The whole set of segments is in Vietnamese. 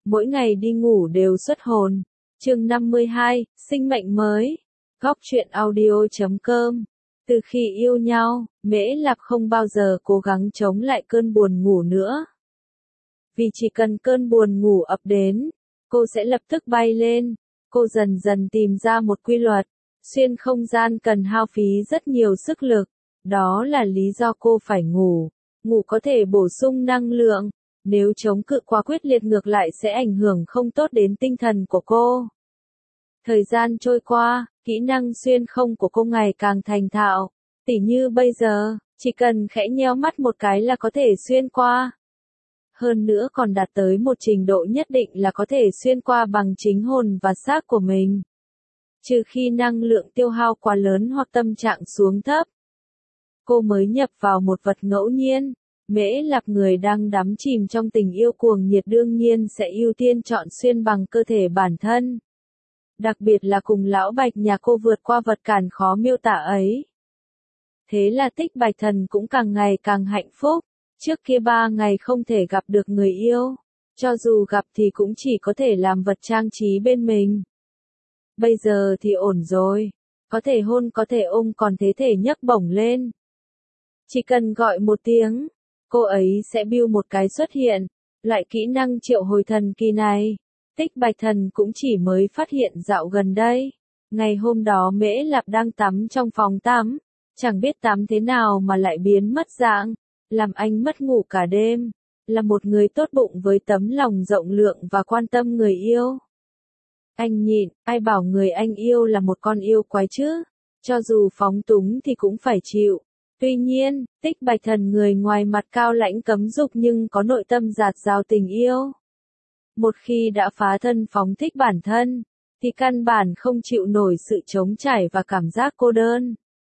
mỗi ngày đi ngủ đều xuất hồn. Chương 52, sinh mệnh mới. Góc truyện audio.com. Từ khi yêu nhau, Mễ Lạp không bao giờ cố gắng chống lại cơn buồn ngủ nữa. Vì chỉ cần cơn buồn ngủ ập đến, cô sẽ lập tức bay lên. Cô dần dần tìm ra một quy luật. Xuyên không gian cần hao phí rất nhiều sức lực. Đó là lý do cô phải ngủ. Ngủ có thể bổ sung năng lượng. Nếu chống cự quá quyết liệt ngược lại sẽ ảnh hưởng không tốt đến tinh thần của cô. Thời gian trôi qua, kỹ năng xuyên không của cô ngày càng thành thạo. Tỉ như bây giờ, chỉ cần khẽ nheo mắt một cái là có thể xuyên qua. Hơn nữa còn đạt tới một trình độ nhất định là có thể xuyên qua bằng chính hồn và xác của mình. Trừ khi năng lượng tiêu hao quá lớn hoặc tâm trạng xuống thấp. Cô mới nhập vào một vật ngẫu nhiên. Mễ Lạp người đang đắm chìm trong tình yêu cuồng nhiệt đương nhiên sẽ ưu tiên chọn xuyên bằng cơ thể bản thân. Đặc biệt là cùng lão Bạch nhà cô vượt qua vật cản khó miêu tả ấy. Thế là Tích Bạch Thần cũng càng ngày càng hạnh phúc. Trước kia 3 ngày không thể gặp được người yêu. Cho dù gặp thì cũng chỉ có thể làm vật trang trí bên mình. Bây giờ thì ổn rồi. Có thể hôn có thể ôm còn thế thể nhấc bổng lên. Chỉ cần gọi một tiếng, cô ấy sẽ bưu một cái xuất hiện. Loại kỹ năng triệu hồi thần kỳ này, Tích Bạch Thần cũng chỉ mới phát hiện dạo gần đây. Ngày hôm đó Mễ Lạp đang tắm trong phòng tắm. Chẳng biết tắm thế nào mà lại biến mất dạng. Làm anh mất ngủ cả đêm. Là một người tốt bụng với tấm lòng rộng lượng và quan tâm người yêu. Anh nhịn, ai bảo người anh yêu là một con yêu quái chứ. Cho dù phóng túng thì cũng phải chịu. Tuy nhiên, Tích Bạch Thần người ngoài mặt cao lãnh cấm dục nhưng có nội tâm dạt dào tình yêu. Một khi đã phá thân phóng thích bản thân, thì căn bản không chịu nổi sự trống trải và cảm giác cô đơn.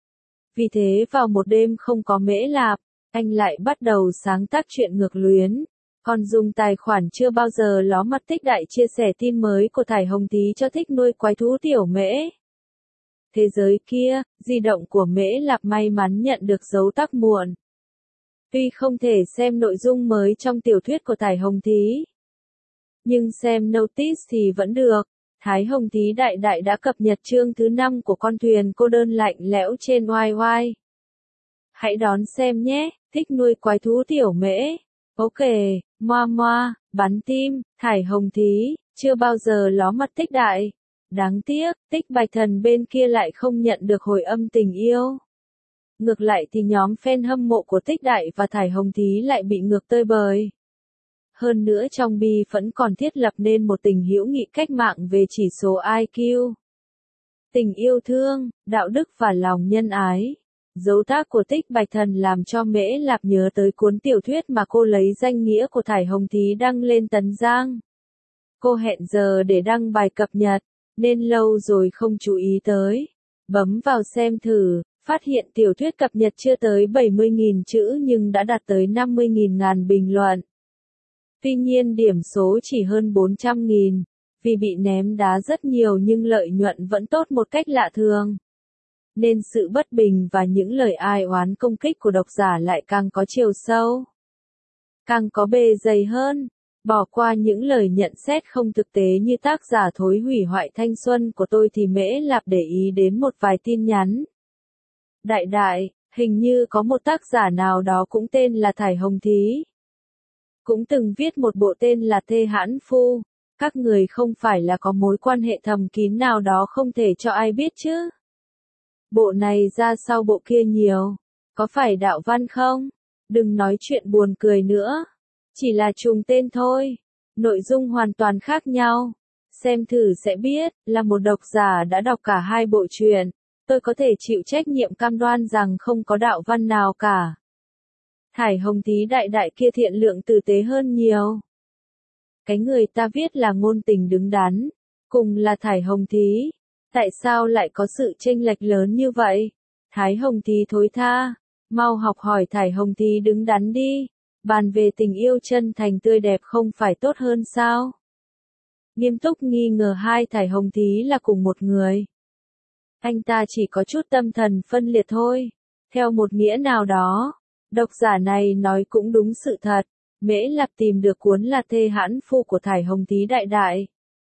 Vì thế vào một đêm không có Mễ Lạp, anh lại bắt đầu sáng tác chuyện ngược luyến. Còn dùng tài khoản chưa bao giờ ló mặt Tích Đại chia sẻ tin mới của Thải Hồng Tí cho thích nuôi quái thú tiểu Mễ. Thế giới kia, di động của Mễ Lạp may mắn nhận được dấu tắc muộn. Tuy không thể xem nội dung mới trong tiểu thuyết của Thải Hồng Tí, nhưng xem notice thì vẫn được. Thái Hồng Tí đại đại đã cập nhật chương thứ 5 của con thuyền cô đơn lạnh lẽo trên YY. Hãy đón xem nhé, thích nuôi quái thú tiểu Mễ. Ok, moa moa, bắn tim, Thải Hồng Tí, chưa bao giờ ló mặt Tích Đại. Đáng tiếc, Tích Bạch Thần bên kia lại không nhận được hồi âm tình yêu. Ngược lại thì nhóm fan hâm mộ của Tích Đại và Thải Hồng Tí lại bị ngược tơi bời. Hơn nữa trong bi vẫn còn thiết lập nên một tình hữu nghị cách mạng về chỉ số IQ. Tình yêu thương, đạo đức và lòng nhân ái. Dấu tác của Tích Bạch Thần làm cho Mễ Lạp nhớ tới cuốn tiểu thuyết mà cô lấy danh nghĩa của Thải Hồng Tí đăng lên Tấn Giang. Cô hẹn giờ để đăng bài cập nhật, nên lâu rồi không chú ý tới. Bấm vào xem thử, phát hiện tiểu thuyết cập nhật chưa tới 70.000 chữ nhưng đã đạt tới 50.000 bình luận. Tuy nhiên điểm số chỉ hơn 400.000, vì bị ném đá rất nhiều nhưng lợi nhuận vẫn tốt một cách lạ thường. Nên sự bất bình và những lời ai oán công kích của độc giả lại càng có chiều sâu. Càng có bề dày hơn. Bỏ qua những lời nhận xét không thực tế như tác giả thối hủy hoại thanh xuân của tôi thì Mễ Lạp để ý đến một vài tin nhắn. Đại đại, hình như có một tác giả nào đó cũng tên là Thải Hồng Tí. Cũng từng viết một bộ tên là Thê Hãn Phu. Các người không phải là có mối quan hệ thầm kín nào đó không thể cho ai biết chứ? Bộ này ra sau bộ kia nhiều. Có phải đạo văn không? Đừng nói chuyện buồn cười nữa. Chỉ là trùng tên thôi. Nội dung hoàn toàn khác nhau. Xem thử sẽ biết, là một độc giả đã đọc cả hai bộ truyện. Tôi có thể chịu trách nhiệm cam đoan rằng không có đạo văn nào cả. Thải Hồng Tí đại đại kia thiện lượng tử tế hơn nhiều. Cái người ta viết là ngôn tình đứng đắn. Cùng là Thải Hồng Tí. Tại sao lại có sự chênh lệch lớn như vậy? Thái Hồng Tí thối tha. Mau học hỏi Thải Hồng Tí đứng đắn đi. Bàn về tình yêu chân thành tươi đẹp không phải tốt hơn sao? Nghiêm túc nghi ngờ hai Thải Hồng Tí là cùng một người. Anh ta chỉ có chút tâm thần phân liệt thôi. Theo một nghĩa nào đó, độc giả này nói cũng đúng sự thật. Mễ Lạp tìm được cuốn là Thê Hãn Phu của Thải Hồng Tý đại đại.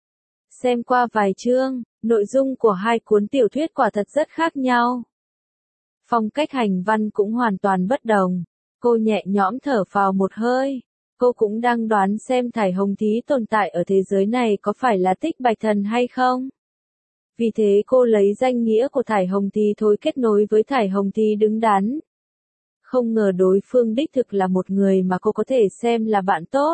Xem qua vài chương, nội dung của hai cuốn tiểu thuyết quả thật rất khác nhau. Phong cách hành văn cũng hoàn toàn bất đồng. Cô nhẹ nhõm thở phào một hơi. Cô cũng đang đoán xem Thải Hồng Tý tồn tại ở thế giới này có phải là Tích Bạch Thần hay không. Vì thế cô lấy danh nghĩa của Thải Hồng Tý thối kết nối với Thải Hồng Tý đứng đắn. Không ngờ đối phương đích thực là một người mà cô có thể xem là bạn tốt.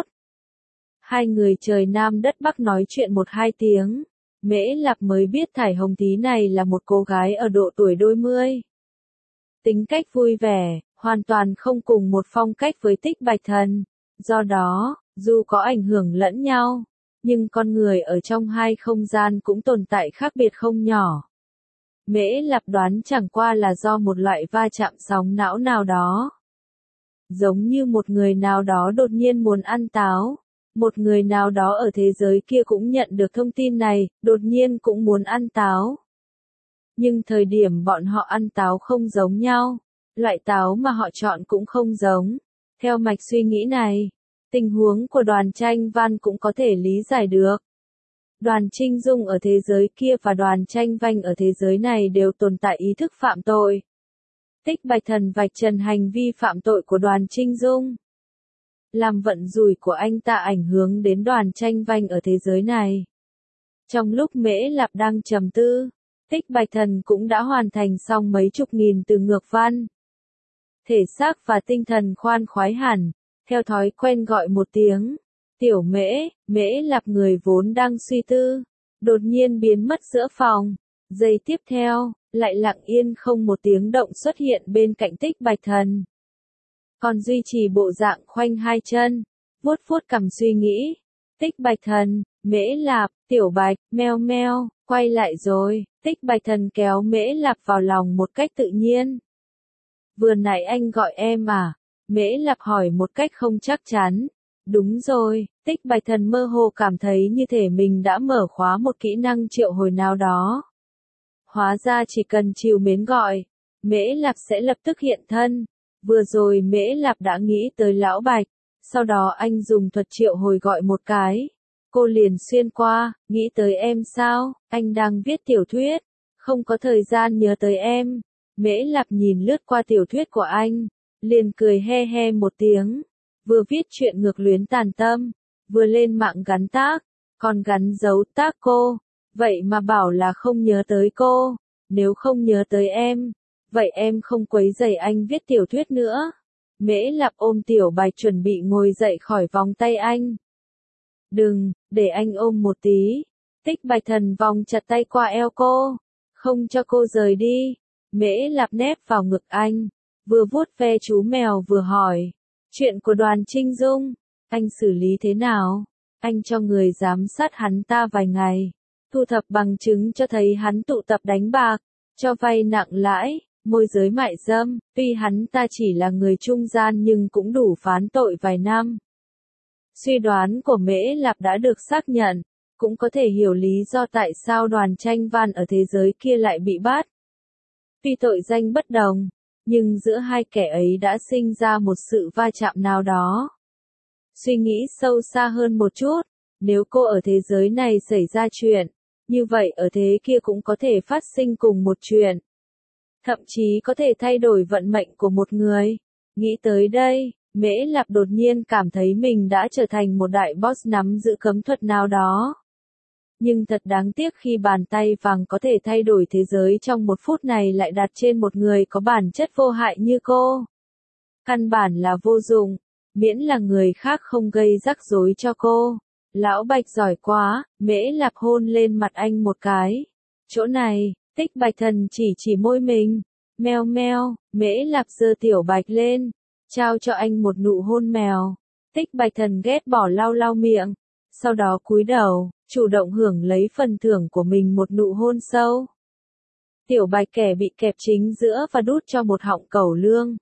Hai người trời Nam đất Bắc nói chuyện 1-2 tiếng. Mễ Lạp mới biết Thải Hồng Tý này là một cô gái ở độ tuổi đôi mươi. Tính cách vui vẻ, hoàn toàn không cùng một phong cách với Tích Bạch Thần. Do đó, dù có ảnh hưởng lẫn nhau, nhưng con người ở trong hai không gian cũng tồn tại khác biệt không nhỏ. Mễ Lạp đoán chẳng qua là do một loại va chạm sóng não nào đó. Giống như một người nào đó đột nhiên muốn ăn táo. Một người nào đó ở thế giới kia cũng nhận được thông tin này, đột nhiên cũng muốn ăn táo. Nhưng thời điểm bọn họ ăn táo không giống nhau. Loại táo mà họ chọn cũng không giống. Theo mạch suy nghĩ này, tình huống của Đoàn Tranh Văn cũng có thể lý giải được. Đoàn Trinh Dung ở thế giới kia và Đoàn Tranh Vanh ở thế giới này đều tồn tại ý thức phạm tội. Tích Bạch Thần vạch trần hành vi phạm tội của Đoàn Trinh Dung. Làm vận rủi của anh ta ảnh hưởng đến Đoàn Tranh Vanh ở thế giới này. Trong lúc Mễ Lạp đang trầm tư, Tích Bạch Thần cũng đã hoàn thành xong mấy chục nghìn từ ngược văn. Thể xác và tinh thần khoan khoái hẳn, theo thói quen gọi một tiếng. Tiểu Mễ. Mễ Lạp người vốn đang suy tư, đột nhiên biến mất giữa phòng. Giây tiếp theo, lại lặng yên không một tiếng động xuất hiện bên cạnh Tích Bạch Thần. Còn duy trì bộ dạng khoanh hai chân, vuốt vuốt cằm suy nghĩ. Tích Bạch Thần, Mễ Lạp, Tiểu Bạch, meo meo, quay lại rồi. Tích Bạch Thần kéo Mễ Lạp vào lòng một cách tự nhiên. Vừa nãy anh gọi em à? Mễ Lạp hỏi một cách không chắc chắn. Đúng rồi, Tích Bạch Thần mơ hồ cảm thấy như thể mình đã mở khóa một kỹ năng triệu hồi nào đó. Hóa ra chỉ cần trìu mến gọi, Mễ Lạp sẽ lập tức hiện thân. Vừa rồi Mễ Lạp đã nghĩ tới Lão Bạch, sau đó anh dùng thuật triệu hồi gọi một cái. Cô liền xuyên qua, nghĩ tới em sao, anh đang viết tiểu thuyết, không có thời gian nhớ tới em. Mễ Lạp nhìn lướt qua tiểu thuyết của anh, liền cười he he một tiếng. Vừa viết chuyện ngược luyến tàn tâm, vừa lên mạng gắn tác, còn gắn dấu tác cô. Vậy mà bảo là không nhớ tới cô. Nếu không nhớ tới em, vậy em không quấy rầy anh viết tiểu thuyết nữa. Mễ Lạp ôm Tiểu Bạch chuẩn bị ngồi dậy khỏi vòng tay anh. Đừng, để anh ôm một tí. Tích Bạch Thần vòng chặt tay qua eo cô, không cho cô rời đi. Mễ Lạp nép vào ngực anh, vừa vuốt ve chú mèo vừa hỏi. Chuyện của Đoàn Trinh Dung, anh xử lý thế nào? Anh cho người giám sát hắn ta vài ngày, thu thập bằng chứng cho thấy hắn tụ tập đánh bạc, cho vay nặng lãi, môi giới mại dâm, tuy hắn ta chỉ là người trung gian nhưng cũng đủ phán tội vài năm. Suy đoán của Mễ Lạp đã được xác nhận, cũng có thể hiểu lý do tại sao Đoàn Tranh Văn ở thế giới kia lại bị bắt. Tuy tội danh bất đồng, nhưng giữa hai kẻ ấy đã sinh ra một sự va chạm nào đó. Suy nghĩ sâu xa hơn một chút, nếu cô ở thế giới này xảy ra chuyện, như vậy ở thế kia cũng có thể phát sinh cùng một chuyện. Thậm chí có thể thay đổi vận mệnh của một người. Nghĩ tới đây, Mễ Lạp đột nhiên cảm thấy mình đã trở thành một đại boss nắm giữ cấm thuật nào đó. Nhưng thật đáng tiếc khi bàn tay vàng có thể thay đổi thế giới trong một phút này lại đặt trên một người có bản chất vô hại như cô. Căn bản là vô dụng, miễn là người khác không gây rắc rối cho cô. Lão Bạch giỏi quá, Mễ Lạp hôn lên mặt anh một cái. Chỗ này, Tích Bạch Thần chỉ môi mình. Meo meo, Mễ Lạp giơ Tiểu Bạch lên, trao cho anh một nụ hôn mèo. Tích Bạch Thần ghét bỏ lau lau miệng, sau đó cúi đầu, chủ động hưởng lấy phần thưởng của mình một nụ hôn sâu. Tiểu Bạch kẻ bị kẹp chính giữa và đút cho một họng cẩu lương.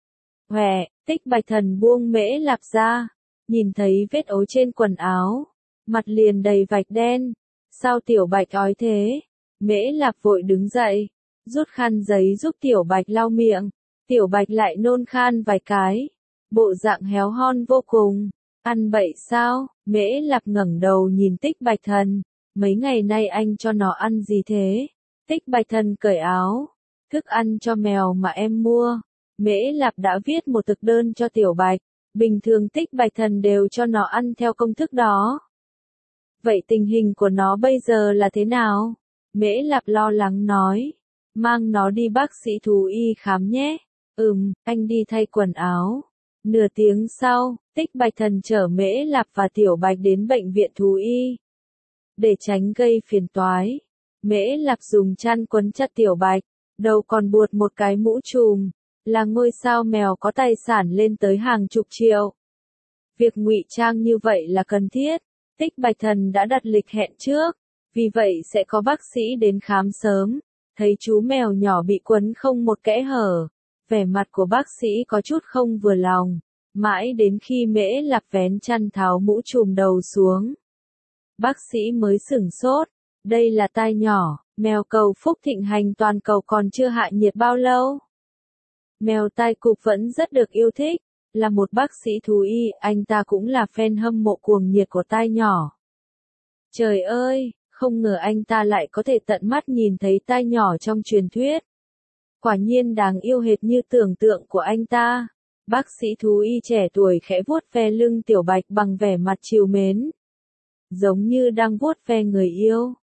Hòe, Tích Bạch Thần buông Mễ Lạp ra, nhìn thấy vết ối trên quần áo, mặt liền đầy vạch đen. Sao Tiểu Bạch ói thế? Mễ Lạp vội đứng dậy, rút khăn giấy giúp Tiểu Bạch lau miệng. Tiểu Bạch lại nôn khan vài cái. bộ dạng héo hon vô cùng. Ăn bậy sao? Mễ Lạp ngẩng đầu nhìn Tích Bạch Thần. Mấy ngày nay anh cho nó ăn gì thế? Tích Bạch Thần cởi áo. Thức ăn cho mèo mà em mua. Mễ Lạp đã viết một thực đơn cho Tiểu Bạch. Bình thường Tích Bạch Thần đều cho nó ăn theo công thức đó. Vậy tình hình của nó bây giờ là thế nào? Mễ Lạp lo lắng nói. Mang nó đi bác sĩ thú y khám nhé. Anh đi thay quần áo. Nửa tiếng sau, Tích Bạch Thần chở Mễ Lạp và Tiểu Bạch đến bệnh viện thú y. Để tránh gây phiền toái, Mễ Lạp dùng chăn quấn chặt Tiểu Bạch, đầu còn buộc một cái mũ trùm, là ngôi sao mèo có tài sản lên tới hàng chục triệu. Việc ngụy trang như vậy là cần thiết. Tích Bạch Thần đã đặt lịch hẹn trước, vì vậy sẽ có bác sĩ đến khám sớm. Thấy chú mèo nhỏ bị quấn không một kẽ hở, vẻ mặt của bác sĩ có chút không vừa lòng, mãi đến khi Mễ Lạp vén chăn tháo mũ trùm đầu xuống. Bác sĩ mới sửng sốt, đây là tai nhỏ, mèo cầu phúc thịnh hành toàn cầu còn chưa hạ nhiệt bao lâu. Mèo tai cụp vẫn rất được yêu thích, là một bác sĩ thú y, anh ta cũng là fan hâm mộ cuồng nhiệt của tai nhỏ. Trời ơi, không ngờ anh ta lại có thể tận mắt nhìn thấy tai nhỏ trong truyền thuyết. Quả nhiên đáng yêu hệt như tưởng tượng của anh ta. Bác sĩ thú y trẻ tuổi khẽ vuốt ve lưng Tiểu Bạch bằng vẻ mặt trìu mến. Giống như đang vuốt ve người yêu.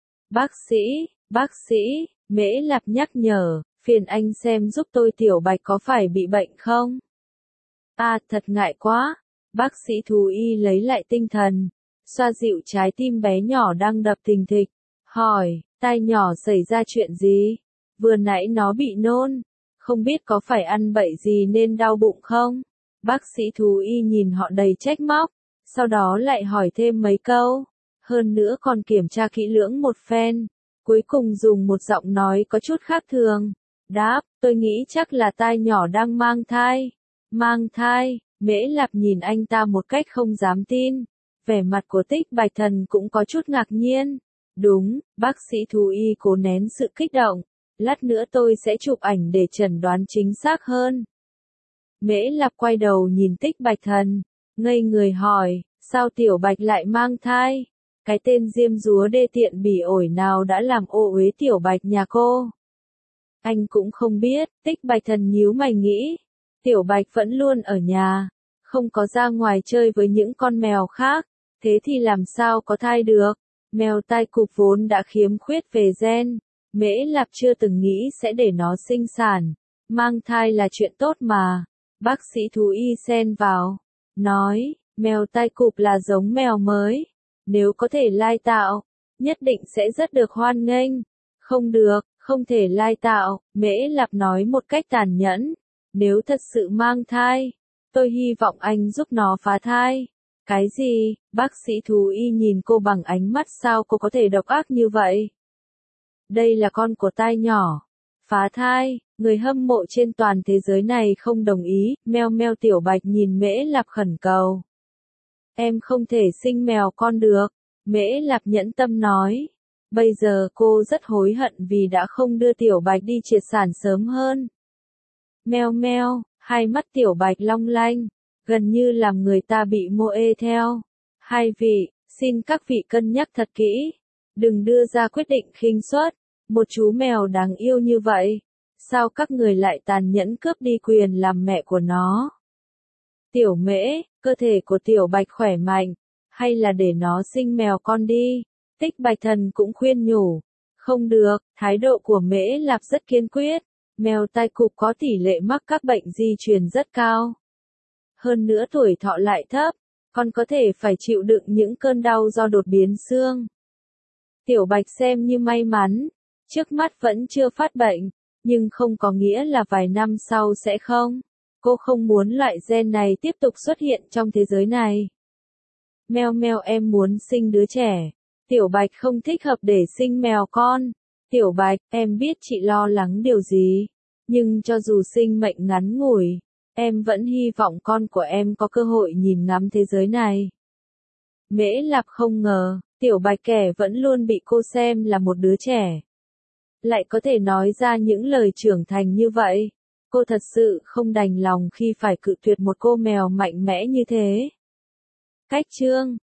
Bác sĩ, Mễ Lạp nhắc nhở, phiền anh xem giúp tôi Tiểu Bạch có phải bị bệnh không? Thật ngại quá. Bác sĩ thú y lấy lại tinh thần, xoa dịu trái tim bé nhỏ đang đập thình thịch, hỏi, tai nhỏ xảy ra chuyện gì? Vừa nãy nó bị nôn, không biết có phải ăn bậy gì nên đau bụng không? Bác sĩ thú y nhìn họ đầy trách móc, sau đó lại hỏi thêm mấy câu, hơn nữa còn kiểm tra kỹ lưỡng một phen, cuối cùng dùng một giọng nói có chút khác thường, đáp, tôi nghĩ chắc là tai nhỏ đang mang thai. Mang thai? Mễ Lạp nhìn anh ta một cách không dám tin, vẻ mặt của Tích Bạch Thần cũng có chút ngạc nhiên. Đúng, bác sĩ thú y cố nén sự kích động. Lát nữa tôi sẽ chụp ảnh để chẩn đoán chính xác hơn. Mễ Lạp quay đầu nhìn Tích Bạch Thần, ngây người hỏi, sao Tiểu Bạch lại mang thai? Cái tên diêm dúa đê tiện bỉ ổi nào đã làm ô uế Tiểu Bạch nhà cô? Anh cũng không biết, Tích Bạch Thần nhíu mày nghĩ. Tiểu Bạch vẫn luôn ở nhà, không có ra ngoài chơi với những con mèo khác, thế thì làm sao có thai được? Mèo tai cụp vốn đã khiếm khuyết về gen. Mễ Lạp chưa từng nghĩ sẽ để nó sinh sản. Mang thai là chuyện tốt mà. Bác sĩ thú y xen vào. Nói, mèo tai cụp là giống mèo mới. Nếu có thể lai tạo, nhất định sẽ rất được hoan nghênh. Không được, không thể lai tạo, Mễ Lạp nói một cách tàn nhẫn. Nếu thật sự mang thai, tôi hy vọng anh giúp nó phá thai. Cái gì? Bác sĩ thú y nhìn cô bằng ánh mắt sao cô có thể độc ác như vậy? Đây là con của tai nhỏ. Phá thai, người hâm mộ trên toàn thế giới này không đồng ý, meo meo Tiểu Bạch nhìn Mễ Lạp khẩn cầu. Em không thể sinh mèo con được, Mễ Lạp nhẫn tâm nói. Bây giờ cô rất hối hận vì đã không đưa Tiểu Bạch đi triệt sản sớm hơn. Meo meo, hai mắt Tiểu Bạch long lanh, gần như làm người ta bị mô ê theo. Hai vị, xin các vị cân nhắc thật kỹ. Đừng đưa ra quyết định khinh suất. Một chú mèo đáng yêu như vậy, sao các người lại tàn nhẫn cướp đi quyền làm mẹ của nó? Tiểu Mễ, cơ thể của Tiểu Bạch khỏe mạnh, hay là để nó sinh mèo con đi? Tích Bạch Thần cũng khuyên nhủ. Không được, thái độ của Mễ Lạp rất kiên quyết. Mèo tai cụp có tỷ lệ mắc các bệnh di truyền rất cao. Hơn nữa tuổi thọ lại thấp, còn có thể phải chịu đựng những cơn đau do đột biến xương. Tiểu Bạch xem như may mắn, trước mắt vẫn chưa phát bệnh, nhưng không có nghĩa là vài năm sau sẽ không. Cô không muốn loại gen này tiếp tục xuất hiện trong thế giới này. Meo meo em muốn sinh đứa trẻ. Tiểu Bạch không thích hợp để sinh mèo con. Tiểu Bạch, em biết chị lo lắng điều gì, nhưng cho dù sinh mệnh ngắn ngủi, em vẫn hy vọng con của em có cơ hội nhìn ngắm thế giới này. Mễ Lạp không ngờ, Tiểu Bạch kẻ vẫn luôn bị cô xem là một đứa trẻ, lại có thể nói ra những lời trưởng thành như vậy. Cô thật sự không đành lòng khi phải cự tuyệt một cô mèo mạnh mẽ như thế. Cách chương